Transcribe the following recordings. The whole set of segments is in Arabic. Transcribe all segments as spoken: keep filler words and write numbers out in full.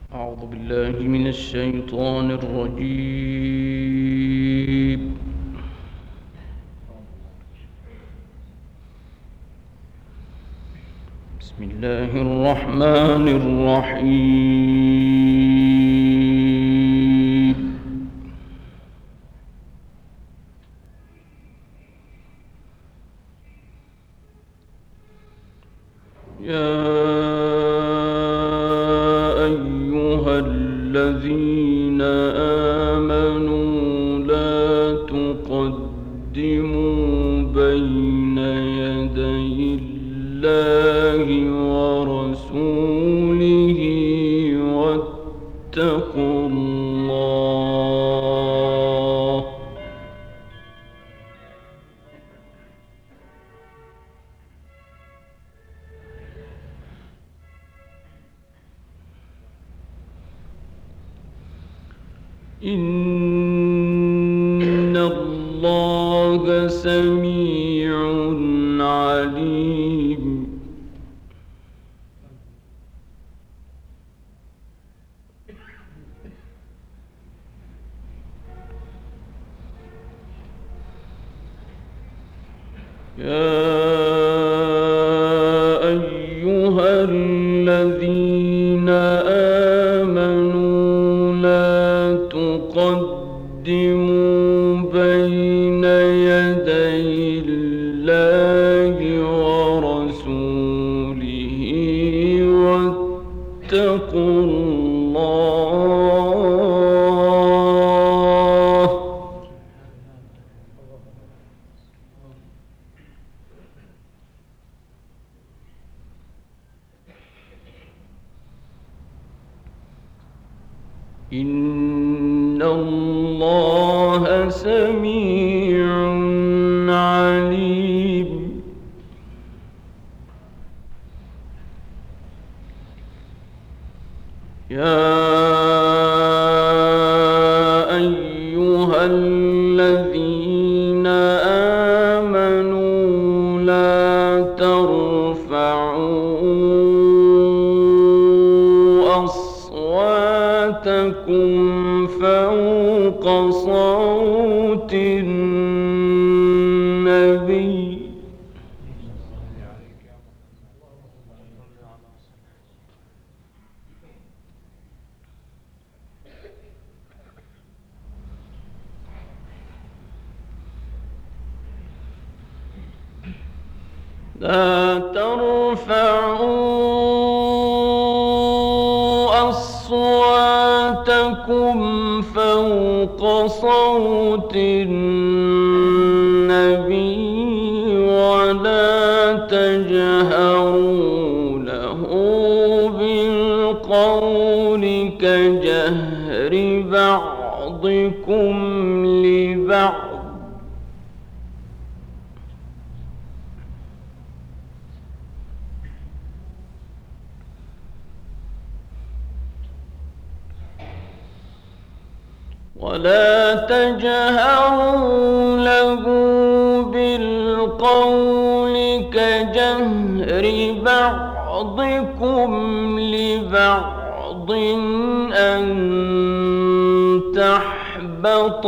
أعوذ بالله من الشيطان الرجيم. بسم الله الرحمن الرحيم. يا أيها الذين آمنوا لا تقدموا بين يدي الله ورسوله واتقوا الله. إن الله سميع عليم. يا أيها الذين آمنوا لا تقدموا بين يدي الله ورسوله واتقوا الله. إن الله سميع عليم. يا أيها الذين آمنوا لا ترفعوا أصواتكم فوق صوت النبي. لا ترفعوا أصواتكم فوق صوت النبي ولا تجهروا له بالقول كجهر بعضكم لبعض ولا تجهروا له بالقول كجهر بعضكم لبعض أن تحبط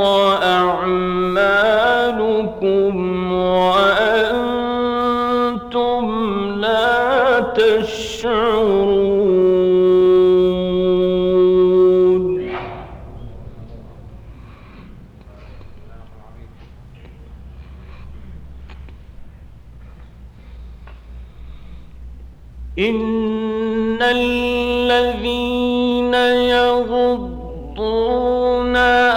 أعمالكم وأنتم لا تشعرون. إن الذين يغضون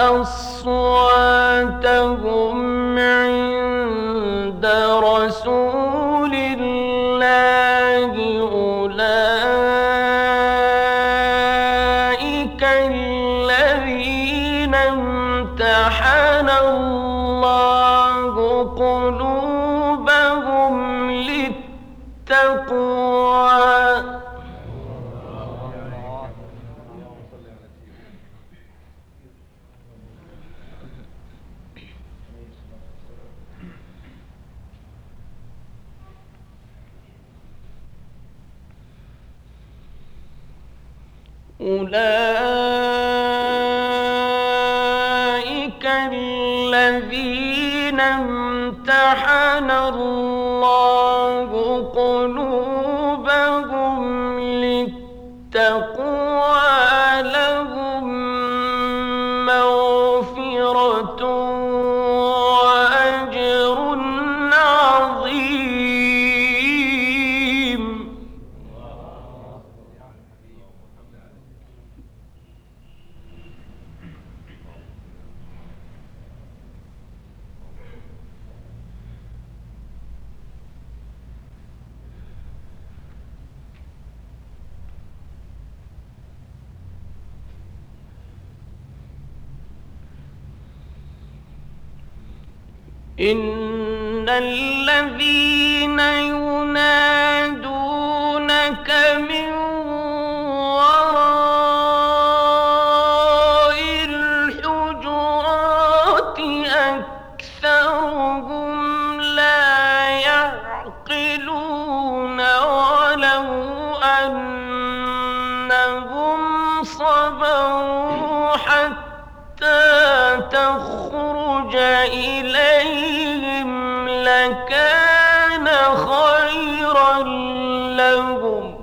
أصواتهم عند رسول الله أولئك الذين امتحن الله قلوبهم للتقوى. أولئك الذين امتحن الله قلوبهم للتقوى لهم مغفرة وأجر عظيم. إن الذين ينادونك من وراء الحجرات أكثرهم لا يعقلون ولو أنهم صبروا حتى تخرج إليهم لكان خيرا لهم.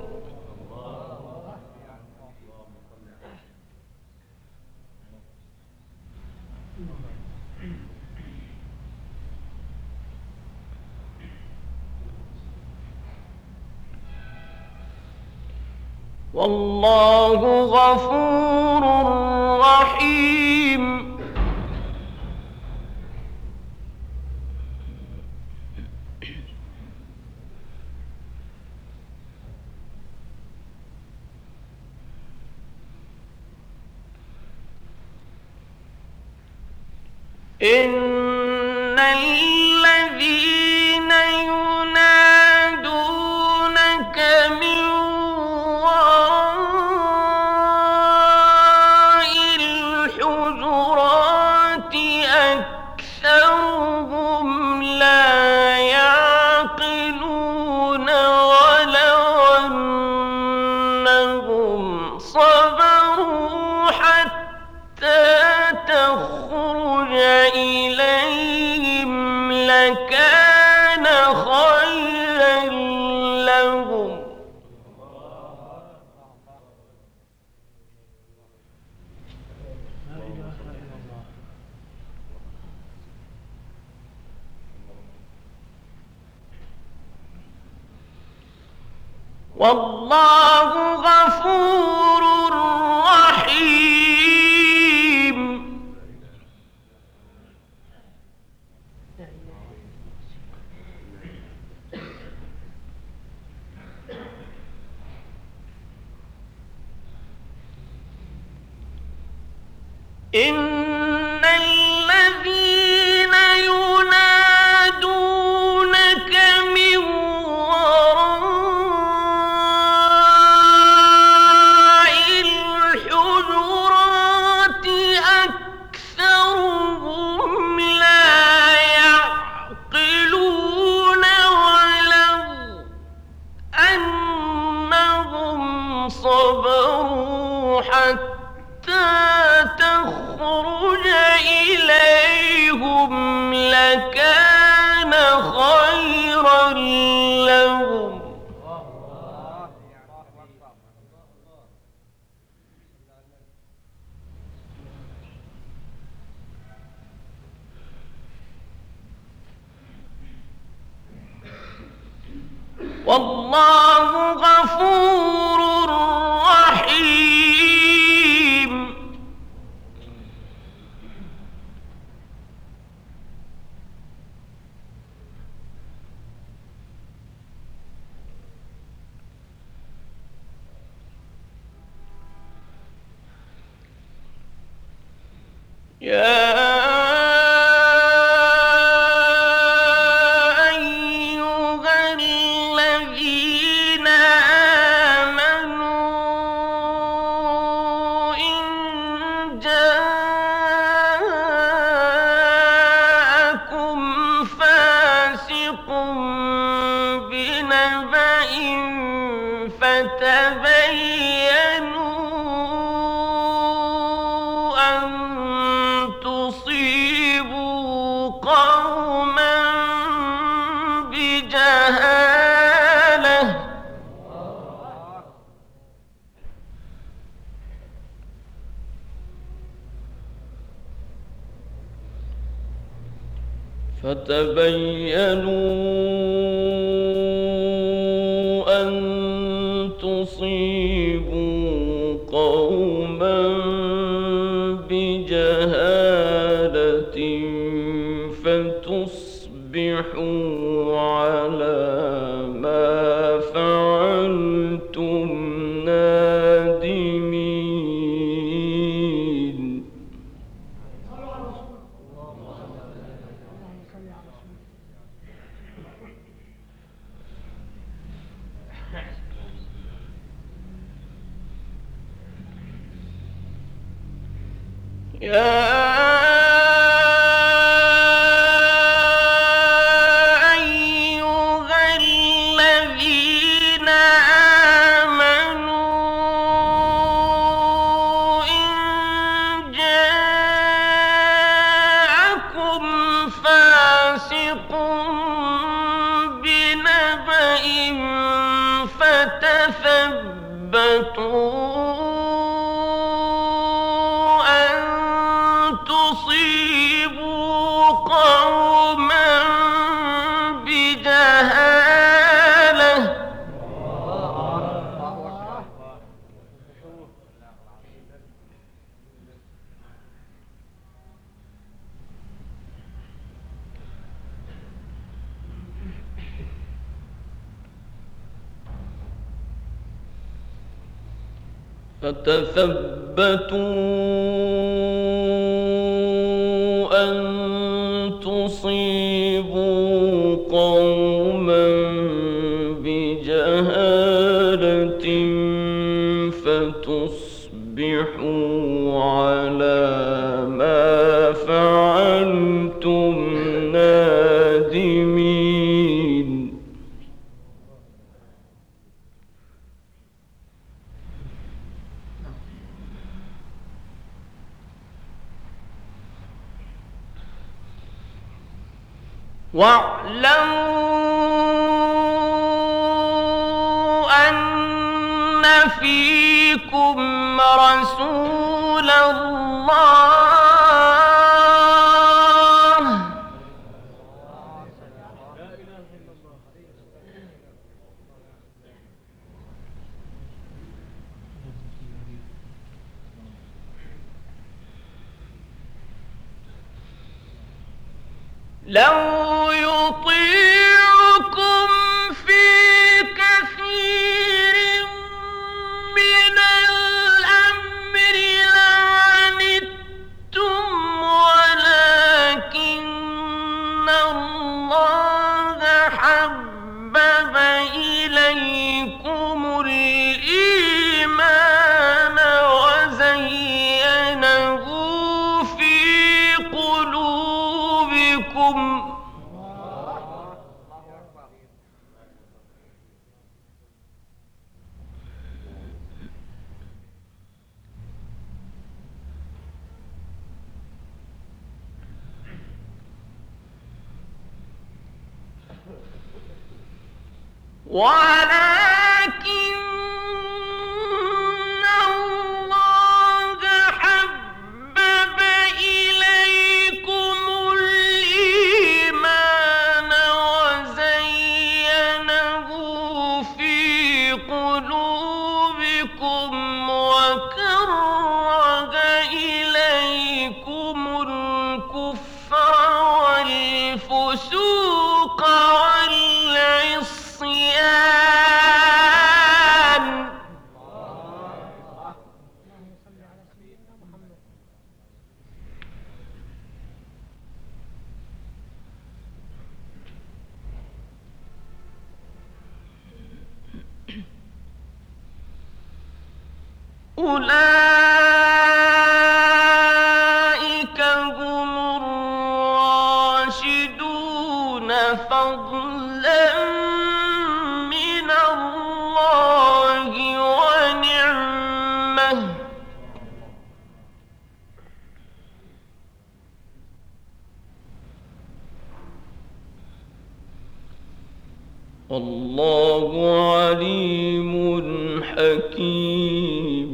والله غفور رحيم. إن الذين ينادونك من وراء الحجرات أكثرهم لا يعقلون ولو أنهم صبروا حتى تخرج إليهم لكان خيرا لهم. والله غفور رحيم. إن الذين ينادونك من وراء الحجرات أكثرهم لا يعقلون ولو أنهم صبروا حتى تخرج إليهم لكان خيرا لهم. والله غفور رحيم. يا فتبينوا فتبينوا أن تصيبوا قوما بجهالة فتصبحوا على ما فعلتم نادمين. يا فتثبتوا أن تصيبوا قوما بجهالة فتثبتوا أن تصيبوا قوما بجهالة فتصبحوا على ما فعلتم نادمين. واعلموا أن فيكم رسول الله لو يطيعكم في كثير من الأمر لعنتم ولكن الله حبب إليكم الإيمان وزينه في قلوبكم ولكن الله حبب إليكم الإيمان وزينه في قلوبكم وكره إليكم الكفر والفسوق والعصيان أولئك هم الراشدون فضلا من الله ونعمة والله عليم حكيم.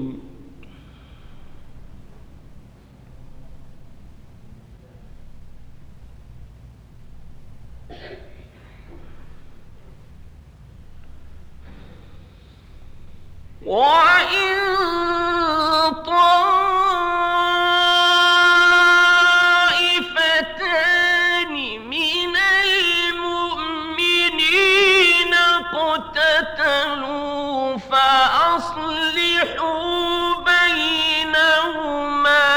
وإن طائفتان من المؤمنين اقتتلوا فأصلحوا بينهما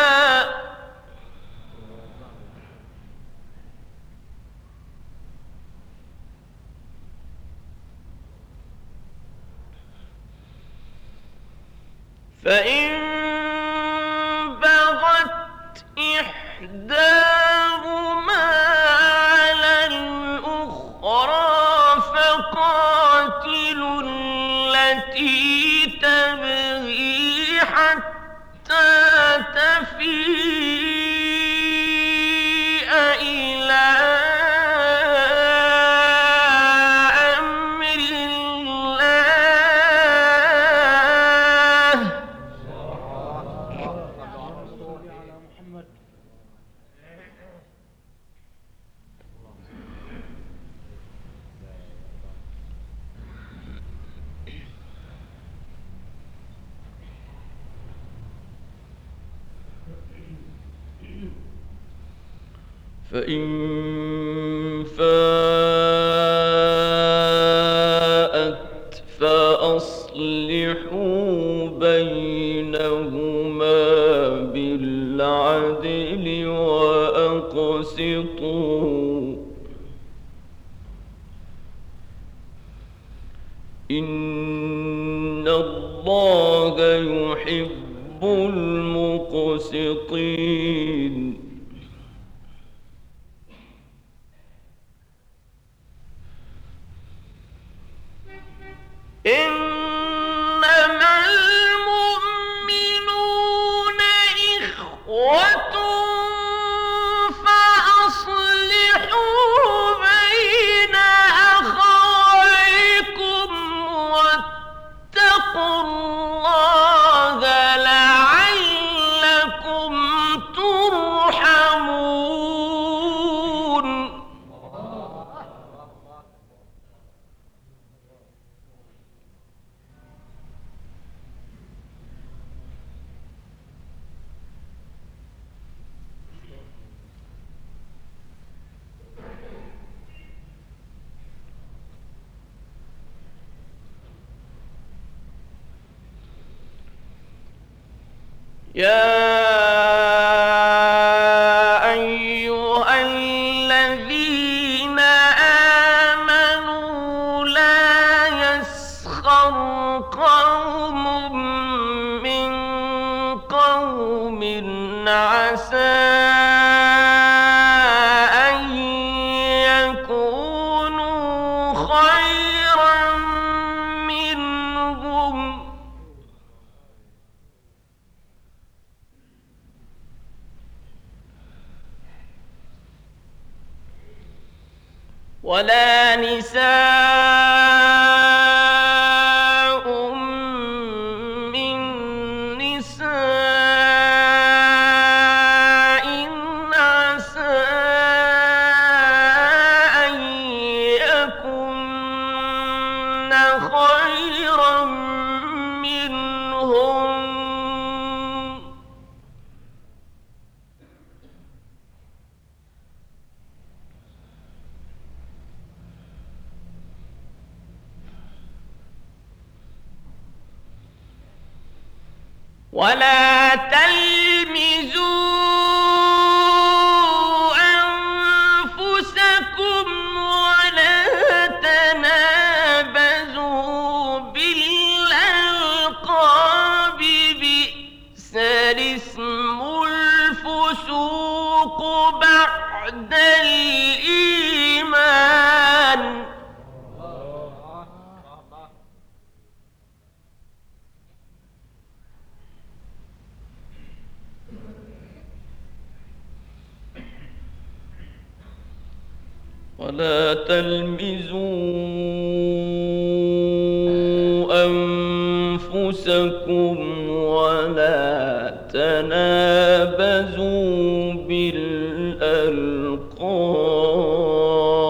فإن بغت إحداهما على الأخرى فقاتلوا التي تبغي حتى تفيء إلى أمر الله فإن فاءت فأصلحوا بينهما بالعدل وأقسطوا إن الله يحب المقسطين إنما المؤمنون إخوة فأصلحوا بين أخويكم واتقوا الله لعلكم ترحمون يا أيها الذين آمنوا لا يسخر قوم من قوم عسى أن يكونوا خيرا منهم ولا نساء من نساء عسى أن يكن خيرا منهم ولا تلمزوا أنفسكم ولا تنابزوا بالألقاب بئس الاسم الفسوق بعد الإيمان ولا تلمزوا أنفسكم ولا تنابزوا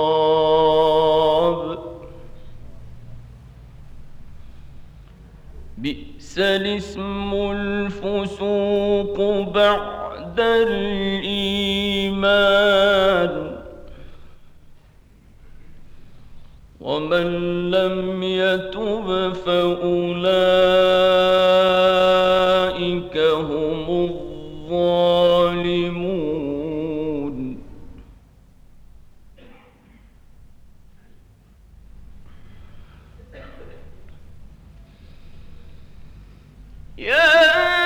بالألقاب بئس الاسم الفسوق بعد الإيمان ومن لم يتب فأولئك هم الظالمون. يا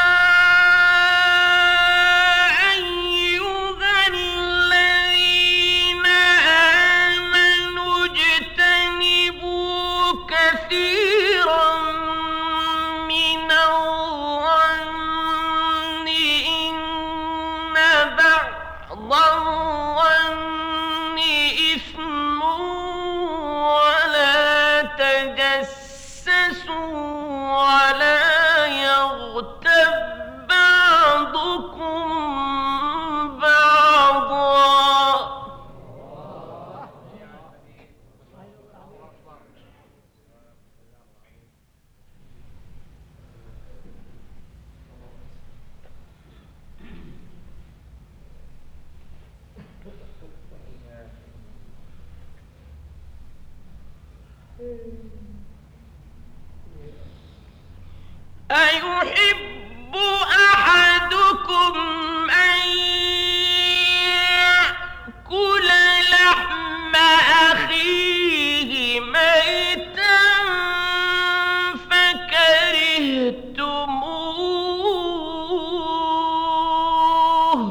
أيحب أحدكم أن يأكل لحم أخيه ميتا فكرهتموه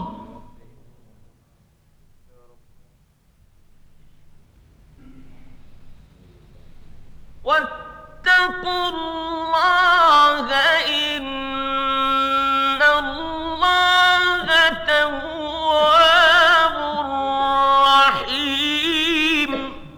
واتقوا الله إن الله تواب رحيم.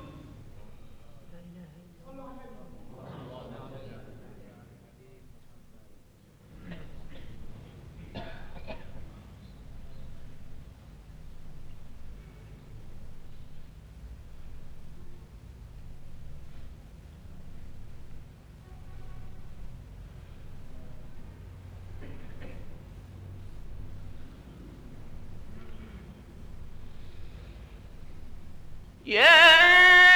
يا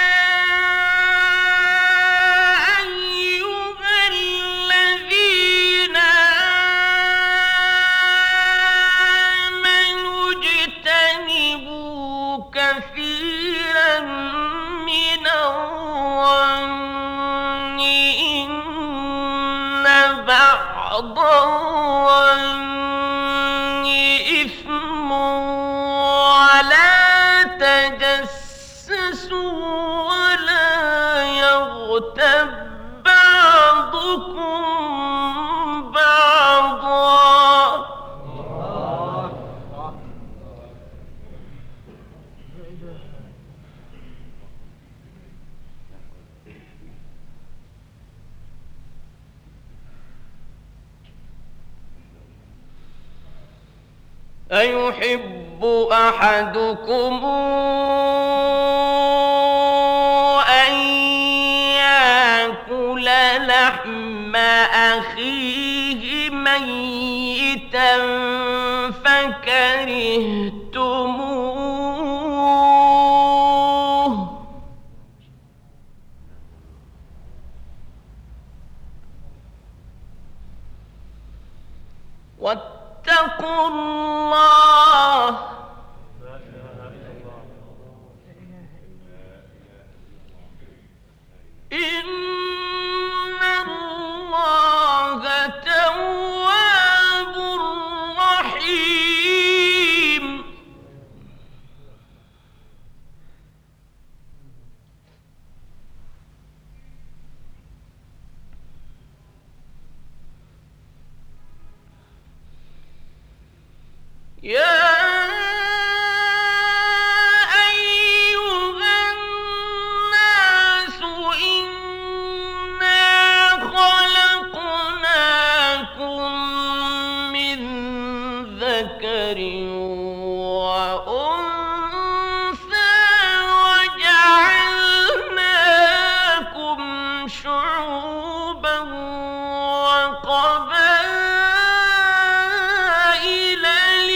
أيها الذين آمنوا اجتنبوا كثيرا من الظن إن بعض الظن إثم ولا تجسسوا ولا يغتب بعضكم بعضا أيحب أحدكم أن يأكل لحم أخيه ميتا فكرهتموه واتقوا الله إن الله تواب رحيم. يا أيها الناس إنا خلقناكم من ذكر وأنثى وجعلناكم شعوبا وقبائل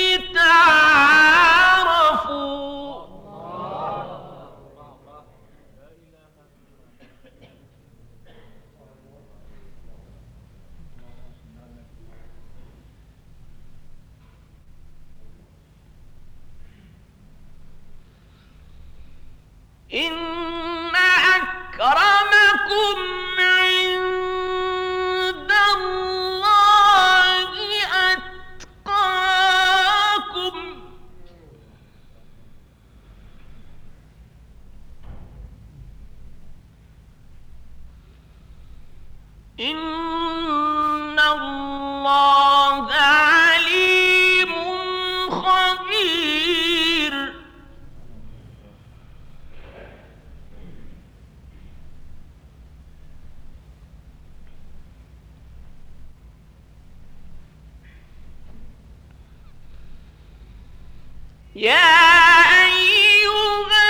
لتعارفوا إن أكرمكم عند الله أتقاكم إن الله عليم خبير يا أيها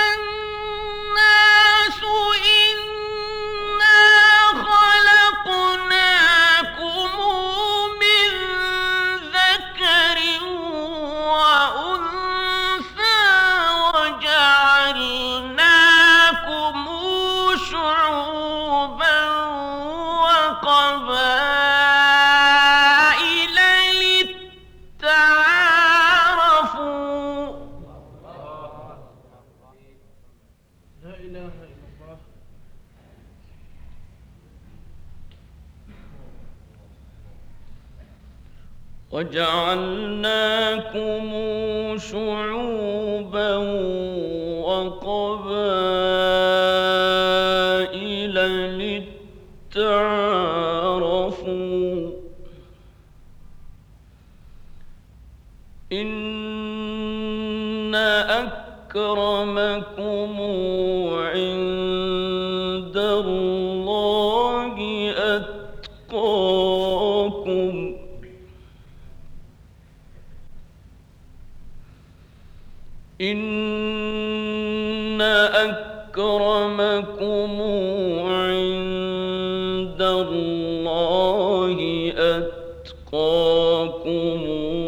الناس إنا خلقناكم من ذكر وأنثى وجعلناكم شعوبا وقبائل لتعارفوا لا إله إلا الله. وجعلناكم شعوبا وقبائل لتعارفوا إن أكرمكم عند الله أتقاكم إن أكرمكم عند الله أتقاكم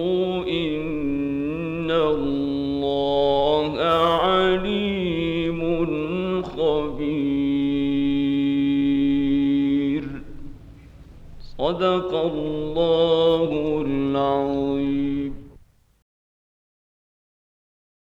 إن الله عليم خبير. صدق الله العظيم.